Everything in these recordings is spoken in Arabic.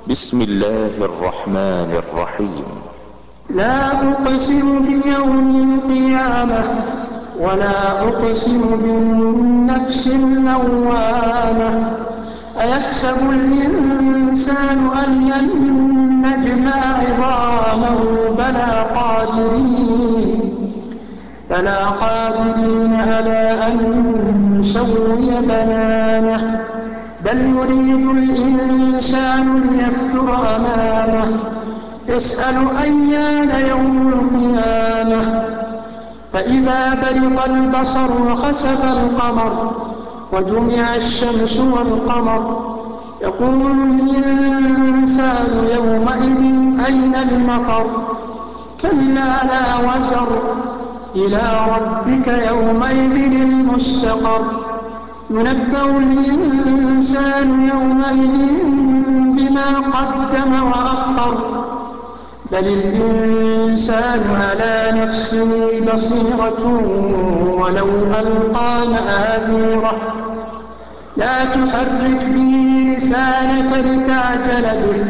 بسم الله الرحمن الرحيم. لا أقسم بيوم القيامة ولا أقسم بالنفس اللوامة. أيحسب الإنسان أن لن نجمع عظامه بلى قادرين على أن نسوي بنانه. بل يريد الإنسان ليفجر أمامه يسأل أيان يوم القيامة. فإذا برق البصر وخسف القمر وجمع الشمس والقمر يقول الإنسان يومئذ أين المفر. كلا لا وزر إلى ربك يومئذ المستقر. ينبأ الإنسان يومئذ بما قدم وأخر. بل الإنسان على نفسه بصيرة ولو ألقى مآثيره. لا تحرك به لسانك لتعجل به.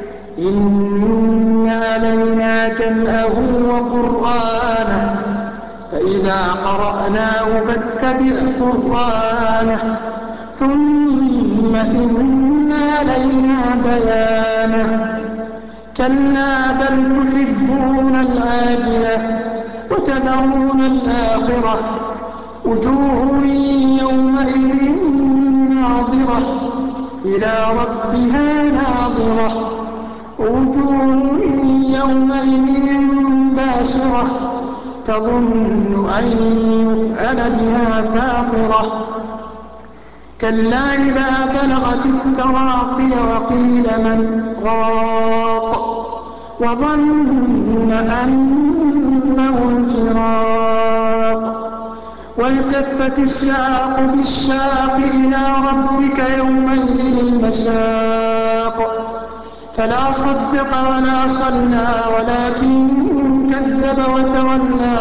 إن علينا جمعه وقرآنه فإذا قرأناه فاتبع قرآنه ثم إن علينا بيانه. كلا بل تحبون العاجلة وتذرون الآخرة. وجوه يومئذ ناظرة إلى ربها ناظرة. وجوه يومئذ باسرة تظن أن يفعل بها فاقرة. كلا إذا بلغت التراقي وقيل من راق وظن أنه الفراق. والتفت الساق بالساق إلى ربك يومئذ المساق. فلا صدق ولا صلى ولكن كذب وتولى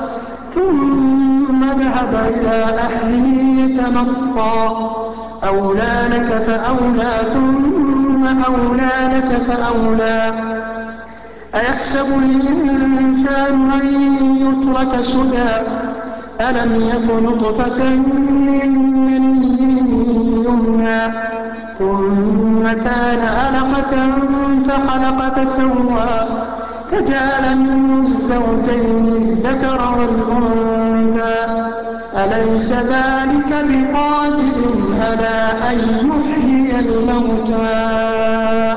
ثم ذهب إلى أهله يتمطى. أولى لك فأولى ثم أولى لك فأولى. أيحسب الإنسان أن يترك سدى ألم يك نطفة من مني يمنى ثم كان علقة فخلق فسوى فجعل منه الزوجين الذكر والأنثى. أليس ذلك بقادر على أن يحيي الموتى